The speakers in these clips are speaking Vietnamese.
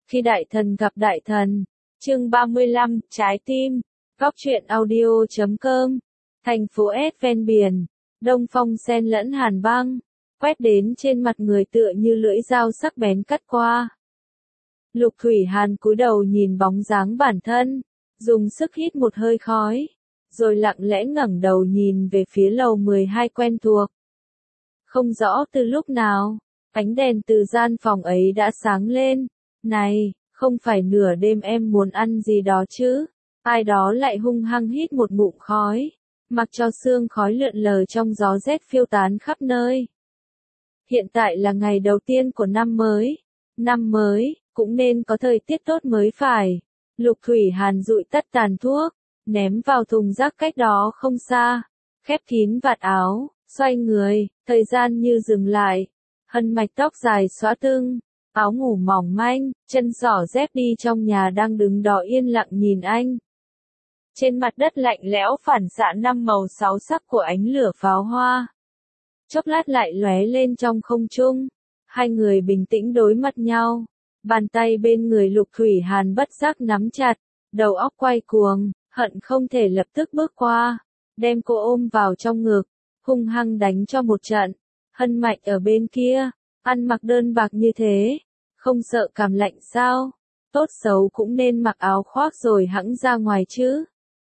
Khi đại thần gặp đại thần, chương 35, trái tim, góc truyện audio.com, thành phố S ven biển, đông phong xen lẫn hàn băng, quét đến trên mặt người tựa như lưỡi dao sắc bén cắt qua. Lục Thủy Hàn cúi đầu nhìn bóng dáng bản thân, dùng sức hít một hơi khói, rồi lặng lẽ ngẩng đầu nhìn về phía lầu 12 quen thuộc. Không rõ từ lúc nào, ánh đèn từ gian phòng ấy đã sáng lên. Này, không phải nửa đêm em muốn ăn gì đó chứ? Ai đó lại hung hăng hít một ngụm khói, mặc cho sương khói lượn lờ trong gió rét phiêu tán khắp nơi. Hiện tại là ngày đầu tiên của năm mới. Năm mới, cũng nên có thời tiết tốt mới phải. Lục Thủy Hàn dụi tắt tàn thuốc, ném vào thùng rác cách đó không xa, khép kín vạt áo, xoay người, thời gian như dừng lại. Hân mạch tóc dài xõa tưng, áo ngủ mỏng manh, chân giỏ dép đi trong nhà đang đứng đó yên lặng nhìn anh. Trên mặt đất lạnh lẽo phản xạ năm màu sáu sắc của ánh lửa pháo hoa. Chốc lát lại lóe lên trong không trung. Hai người bình tĩnh đối mặt nhau. Bàn tay bên người Lục Thủy Hàn bất giác nắm chặt, đầu óc quay cuồng, hận không thể lập tức bước qua, đem cô ôm vào trong ngực, hung hăng đánh cho một trận. Hân Mạch ở bên kia, ăn mặc đơn bạc như thế, không sợ cảm lạnh sao? Tốt xấu cũng nên mặc áo khoác rồi hẵng ra ngoài chứ.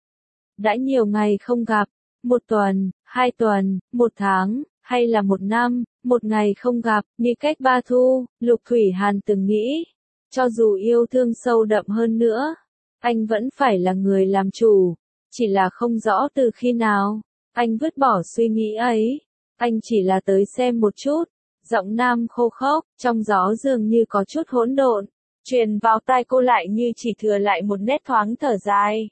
Đã nhiều ngày không gặp, 1 tuần, 2 tuần, 1 tháng, hay là 1 năm, 1 ngày không gặp, như cách 3 thu, Lục Thủy Hàn từng nghĩ, cho dù yêu thương sâu đậm hơn nữa, anh vẫn phải là người làm chủ, chỉ là không rõ từ khi nào, anh vứt bỏ suy nghĩ ấy, anh chỉ là tới xem một chút. Giọng nam khô khốc, trong gió dường như có chút hỗn độn, truyền vào tai cô lại như chỉ thừa lại một nét thoáng thở dài.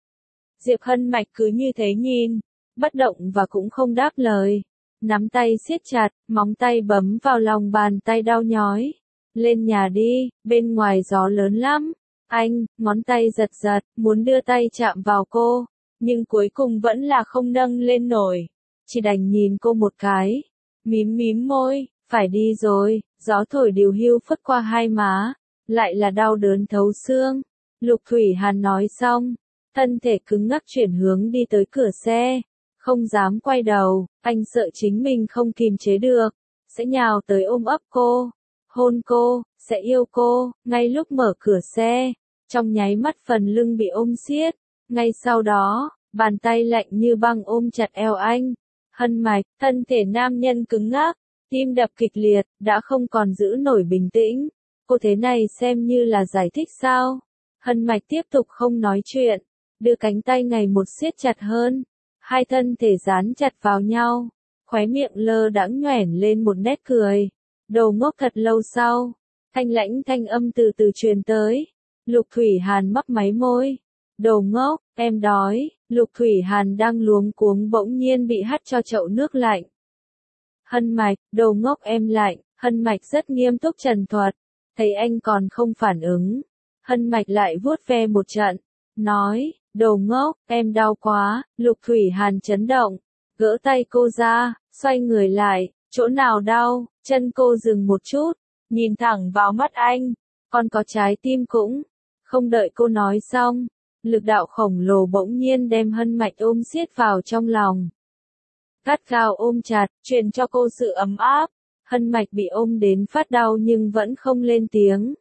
Diệp Hân Mạch cứ như thế nhìn, bất động và cũng không đáp lời, nắm tay siết chặt, móng tay bấm vào lòng bàn tay đau nhói. Lên nhà đi, bên ngoài gió lớn lắm. Anh, ngón tay giật giật, muốn đưa tay chạm vào cô, nhưng cuối cùng vẫn là không nâng lên nổi, chỉ đành nhìn cô một cái, mím môi. Phải đi rồi, gió thổi điều hưu phất qua hai má, lại là đau đớn thấu xương. Lục Thủy Hàn nói xong, thân thể cứng ngắc chuyển hướng đi tới cửa xe, không dám quay đầu, anh sợ chính mình không kìm chế được, sẽ nhào tới ôm ấp cô, hôn cô, sẽ yêu cô. Ngay lúc mở cửa xe, trong nháy mắt phần lưng bị ôm siết, ngay sau đó, bàn tay lạnh như băng ôm chặt eo anh. Hân Mạch, thân thể nam nhân cứng ngắc, tim đập kịch liệt, đã không còn giữ nổi bình tĩnh. Cô thế này xem như là giải thích sao? Hân Mạch tiếp tục không nói chuyện, đưa cánh tay ngày một siết chặt hơn. Hai thân thể dán chặt vào nhau, khóe miệng lơ đãng nhoẻn lên một nét cười. Đồ ngốc. Thật lâu sau, thanh lãnh thanh âm từ từ truyền tới. Lục Thủy Hàn mấp máy môi. Đồ ngốc, em đói. Lục Thủy Hàn đang luống cuống bỗng nhiên bị hắt cho chậu nước lạnh. Hân Mạch, đồ ngốc em lạnh. Hân Mạch rất nghiêm túc trần thuật, thấy anh còn không phản ứng. Hân Mạch lại vuốt ve một trận, nói, đồ ngốc, em đau quá. Lục Thủy Hàn chấn động, gỡ tay cô ra, xoay người lại, chỗ nào đau? Chân cô dừng một chút, nhìn thẳng vào mắt anh, còn có trái tim cũng. Không đợi cô nói xong, lực đạo khổng lồ bỗng nhiên đem Hân Mạch ôm siết vào trong lòng. Gắt gao ôm chặt, truyền cho cô sự ấm áp. Hân Mạch bị ôm đến phát đau nhưng vẫn không lên tiếng.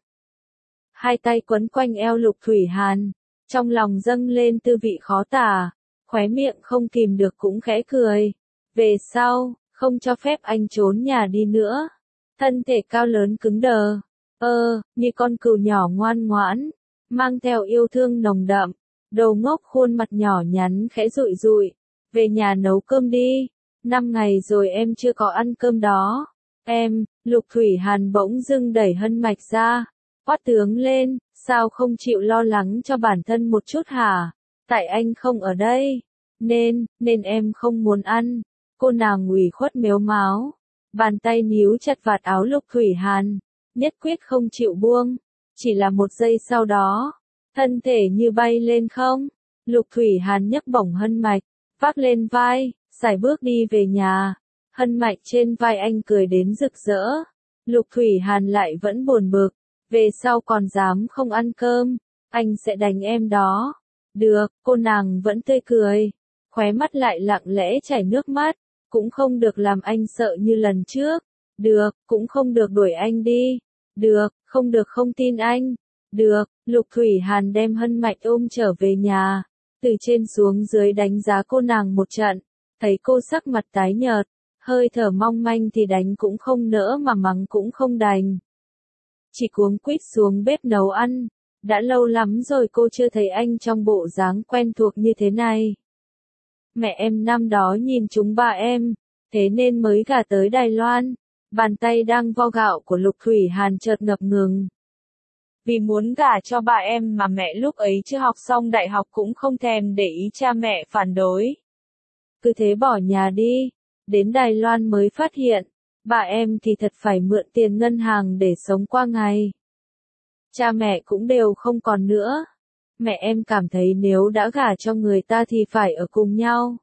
Hai tay quấn quanh eo Lục Thủy Hàn, trong lòng dâng lên tư vị khó tả, khóe miệng không kìm được cũng khẽ cười. Về sau, không cho phép anh trốn nhà đi nữa. Thân thể cao lớn cứng đờ, như con cừu nhỏ ngoan ngoãn, mang theo yêu thương nồng đậm. Đồ ngốc, khuôn mặt nhỏ nhắn khẽ rụi rụi. Về nhà nấu cơm đi, 5 ngày rồi em chưa có ăn cơm đó. Em, Lục Thủy Hàn bỗng dưng đẩy Hân Mạch ra, quát tướng lên, sao không chịu lo lắng cho bản thân một chút hả? Tại anh không ở đây, nên em không muốn ăn. Cô nàng ủy khuất mếu máo, bàn tay níu chặt vạt áo Lục Thủy Hàn, nhất quyết không chịu buông. Chỉ là một giây sau đó, thân thể như bay lên không. Lục Thủy Hàn nhấc bổng Hân Mạch, vác lên vai, sải bước đi về nhà. Hân Mạch trên vai anh cười đến rực rỡ. Lục Thủy Hàn lại vẫn buồn bực, Về sau còn dám không ăn cơm, anh sẽ đánh em đó. Được, cô nàng vẫn tươi cười, khóe mắt lại lặng lẽ chảy nước mắt, cũng không được làm anh sợ như lần trước. Được, cũng không được đuổi anh đi. Được, không được không tin anh. Được, Lục Thủy Hàn đem Hân Mạch ôm trở về nhà, từ trên xuống dưới đánh giá cô nàng một trận, thấy cô sắc mặt tái nhợt, hơi thở mong manh thì đánh cũng không nỡ mà mắng cũng không đành. Chỉ cuống quýt xuống bếp nấu ăn, đã lâu lắm rồi cô chưa thấy anh trong bộ dáng quen thuộc như thế này. Mẹ em năm đó nhìn chúng ba em, thế nên mới gả tới Đài Loan. Bàn tay đang vo gạo của Lục Thủy Hàn chợt ngập ngừng. Vì muốn gả cho ba em mà mẹ lúc ấy chưa học xong đại học cũng không thèm để ý cha mẹ phản đối. Cứ thế bỏ nhà đi, đến Đài Loan mới phát hiện, ba em thì thật phải mượn tiền ngân hàng để sống qua ngày. Cha mẹ cũng đều không còn nữa. Mẹ em cảm thấy nếu đã gả cho người ta thì phải ở cùng nhau.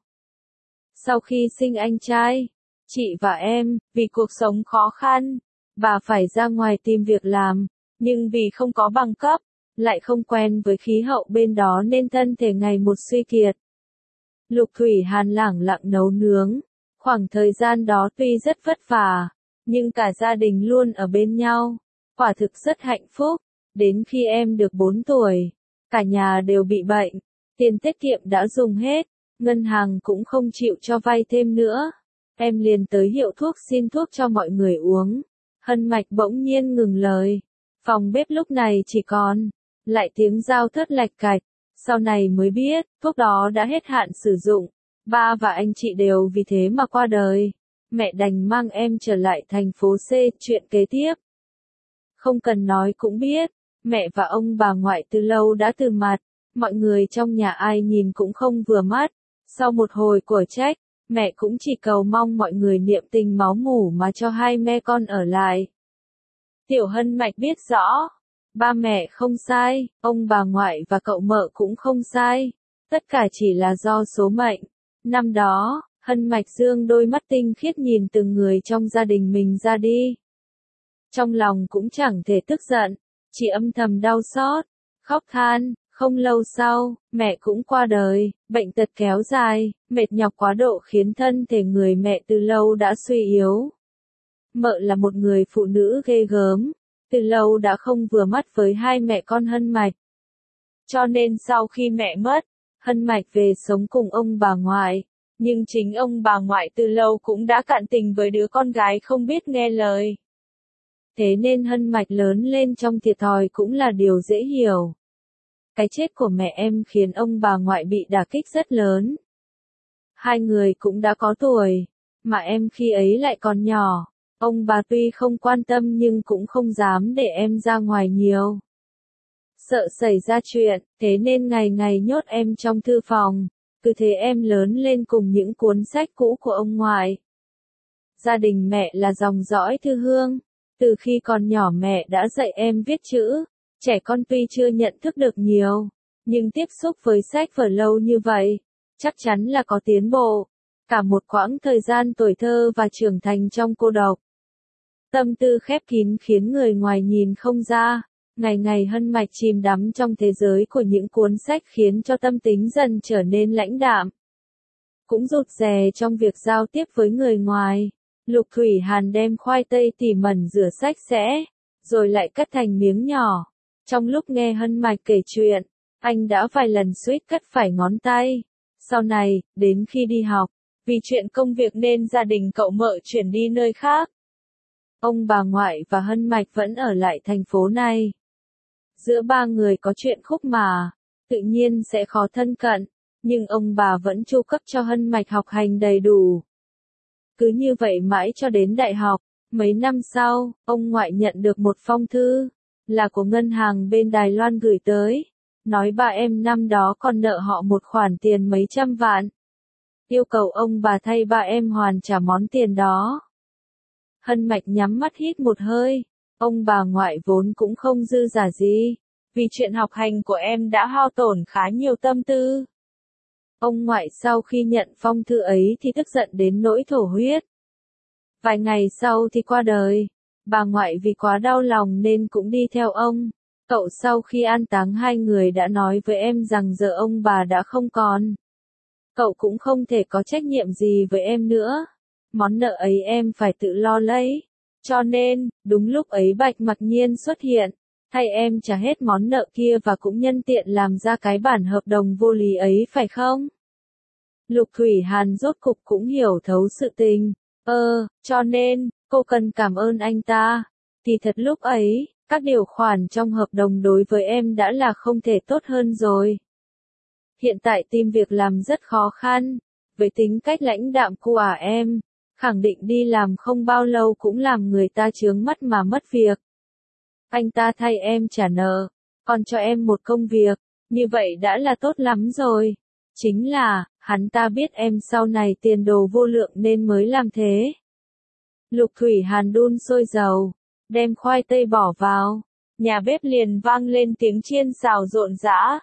Sau khi sinh anh trai, chị và em, vì cuộc sống khó khăn, bà phải ra ngoài tìm việc làm, nhưng vì không có bằng cấp, lại không quen với khí hậu bên đó nên thân thể ngày một suy kiệt. Lục Thủy Hàn lẳng lặng nấu nướng, khoảng thời gian đó tuy rất vất vả, nhưng cả gia đình luôn ở bên nhau, quả thực rất hạnh phúc. Đến khi em được 4 tuổi, cả nhà đều bị bệnh, tiền tiết kiệm đã dùng hết, ngân hàng cũng không chịu cho vay thêm nữa. Em liền tới hiệu thuốc xin thuốc cho mọi người uống. Hân Mạch bỗng nhiên ngừng lời. Phòng bếp lúc này chỉ còn lại tiếng dao thớt lạch cạch. Sau này mới biết, thuốc đó đã hết hạn sử dụng. Ba và anh chị đều vì thế mà qua đời. Mẹ đành mang em trở lại thành phố C. Chuyện kế tiếp không cần nói cũng biết, mẹ và ông bà ngoại từ lâu đã từ mặt. Mọi người trong nhà ai nhìn cũng không vừa mắt. Sau một hồi của trách, mẹ cũng chỉ cầu mong mọi người niệm tình máu mủ mà cho hai mẹ con ở lại. Tiểu Hân Mạch biết rõ, ba mẹ không sai, ông bà ngoại và cậu mợ cũng không sai, tất cả chỉ là do số mệnh. Năm đó, Hân Mạch dương đôi mắt tinh khiết nhìn từng người trong gia đình mình ra đi. Trong lòng cũng chẳng thể tức giận, chỉ âm thầm đau xót, khóc than. Không lâu sau, mẹ cũng qua đời, bệnh tật kéo dài, mệt nhọc quá độ khiến thân thể người mẹ từ lâu đã suy yếu. Mợ là một người phụ nữ ghê gớm, từ lâu đã không vừa mắt với hai mẹ con Hân Mạch. Cho nên sau khi mẹ mất, Hân Mạch về sống cùng ông bà ngoại, nhưng chính ông bà ngoại từ lâu cũng đã cạn tình với đứa con gái không biết nghe lời. Thế nên Hân Mạch lớn lên trong thiệt thòi cũng là điều dễ hiểu. Cái chết của mẹ em khiến ông bà ngoại bị đả kích rất lớn. Hai người cũng đã có tuổi, mà em khi ấy lại còn nhỏ. Ông bà tuy không quan tâm nhưng cũng không dám để em ra ngoài nhiều. Sợ xảy ra chuyện, thế nên ngày ngày nhốt em trong thư phòng. Cứ thế em lớn lên cùng những cuốn sách cũ của ông ngoại. Gia đình mẹ là dòng dõi thư hương. Từ khi còn nhỏ mẹ đã dạy em viết chữ. Trẻ con tuy chưa nhận thức được nhiều, nhưng tiếp xúc với sách vở lâu như vậy, chắc chắn là có tiến bộ. Cả một quãng thời gian tuổi thơ và trưởng thành trong cô độc. Tâm tư khép kín khiến người ngoài nhìn không ra. Ngày ngày Hân Mạch chìm đắm trong thế giới của những cuốn sách khiến cho tâm tính dần trở nên lãnh đạm. Cũng rụt rè trong việc giao tiếp với người ngoài. Lục Thủy Hàn đem khoai tây tỉ mẩn rửa sạch sẽ, rồi lại cắt thành miếng nhỏ. Trong lúc nghe Hân Mạch kể chuyện, anh đã vài lần suýt cắt phải ngón tay. Sau này, đến khi đi học, vì chuyện công việc nên gia đình cậu mợ chuyển đi nơi khác. Ông bà ngoại và Hân Mạch vẫn ở lại thành phố này. Giữa ba người có chuyện khúc mả, tự nhiên sẽ khó thân cận, nhưng ông bà vẫn chu cấp cho Hân Mạch học hành đầy đủ. Cứ như vậy mãi cho đến đại học, mấy năm sau, ông ngoại nhận được một phong thư, là của ngân hàng bên Đài Loan gửi tới, nói ba em năm đó còn nợ họ một khoản tiền mấy trăm vạn. Yêu cầu ông bà thay ba em hoàn trả món tiền đó. Hân Mạch nhắm mắt hít một hơi, ông bà ngoại vốn cũng không dư giả gì, vì chuyện học hành của em đã hao tổn khá nhiều tâm tư. Ông ngoại sau khi nhận phong thư ấy thì tức giận đến nỗi thổ huyết. Vài ngày sau thì qua đời. Bà ngoại vì quá đau lòng nên cũng đi theo ông. Cậu sau khi an táng hai người đã nói với em rằng giờ ông bà đã không còn. Cậu cũng không thể có trách nhiệm gì với em nữa. Món nợ ấy em phải tự lo lấy. Cho nên, đúng lúc ấy Bạch Mặc Nhiên xuất hiện, thay em trả hết món nợ kia và cũng nhân tiện làm ra cái bản hợp đồng vô lý ấy phải không? Lục Thủy Hàn rốt cục cũng hiểu thấu sự tình. Cho nên, cô cần cảm ơn anh ta. Thì thật lúc ấy, các điều khoản trong hợp đồng đối với em đã là không thể tốt hơn rồi. Hiện tại tìm việc làm rất khó khăn. Với tính cách lãnh đạm của em, khẳng định đi làm không bao lâu cũng làm người ta chướng mắt mà mất việc. Anh ta thay em trả nợ, còn cho em một công việc, như vậy đã là tốt lắm rồi. Chính là, hắn ta biết em sau này tiền đồ vô lượng nên mới làm thế. Lục Thủy Hàn đun sôi dầu, đem khoai tây bỏ vào, nhà bếp liền vang lên tiếng chiên xào rộn rã.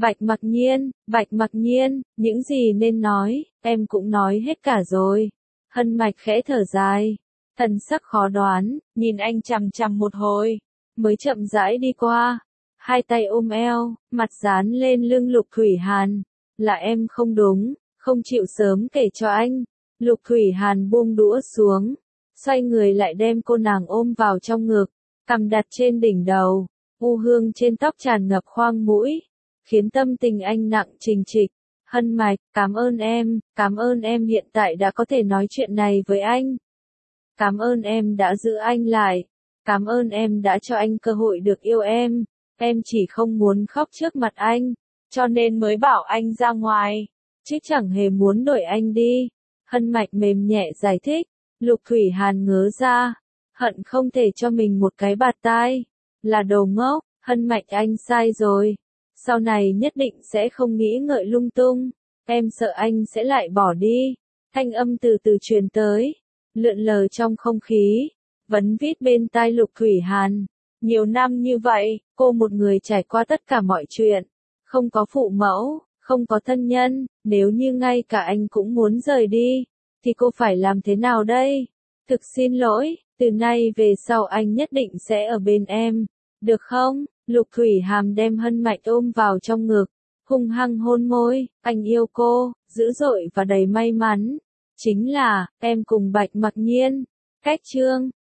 Bạch Mặc Nhiên, những gì nên nói, em cũng nói hết cả rồi. Hân Mạch khẽ thở dài, thần sắc khó đoán, nhìn anh chằm chằm một hồi, mới chậm rãi đi qua, hai tay ôm eo, mặt dán lên lưng Lục Thủy Hàn. Là em không đúng, không chịu sớm kể cho anh. Lục Thủy Hàn buông đũa xuống, xoay người lại đem cô nàng ôm vào trong ngực, cằm đặt trên đỉnh đầu, u hương trên tóc tràn ngập khoang mũi, khiến tâm tình anh nặng trịch trịch. Hân Mạch, cảm ơn em hiện tại đã có thể nói chuyện này với anh. Cảm ơn em đã giữ anh lại, cảm ơn em đã cho anh cơ hội được yêu em chỉ không muốn khóc trước mặt anh, cho nên mới bảo anh ra ngoài, chứ chẳng hề muốn đuổi anh đi. Hân Mạch mềm nhẹ giải thích. Lục Thủy Hàn ngớ ra, hận không thể cho mình một cái bạt tai. Là đồ ngốc, Hân Mạch anh sai rồi. Sau này nhất định sẽ không nghĩ ngợi lung tung. Em sợ anh sẽ lại bỏ đi. Thanh âm từ từ truyền tới, lượn lờ trong không khí, vấn vít bên tai Lục Thủy Hàn. Nhiều năm như vậy, cô một người trải qua tất cả mọi chuyện. Không có phụ mẫu, không có thân nhân, nếu như ngay cả anh cũng muốn rời đi, thì cô phải làm thế nào đây? Thực xin lỗi, từ nay về sau anh nhất định sẽ ở bên em, được không? Lục Thủy Hàm đem Hân Mạch ôm vào trong ngực, hung hăng hôn môi, anh yêu cô, dữ dội và đầy may mắn. Chính là, em cùng Bạch Mặc Nhiên. Cách chương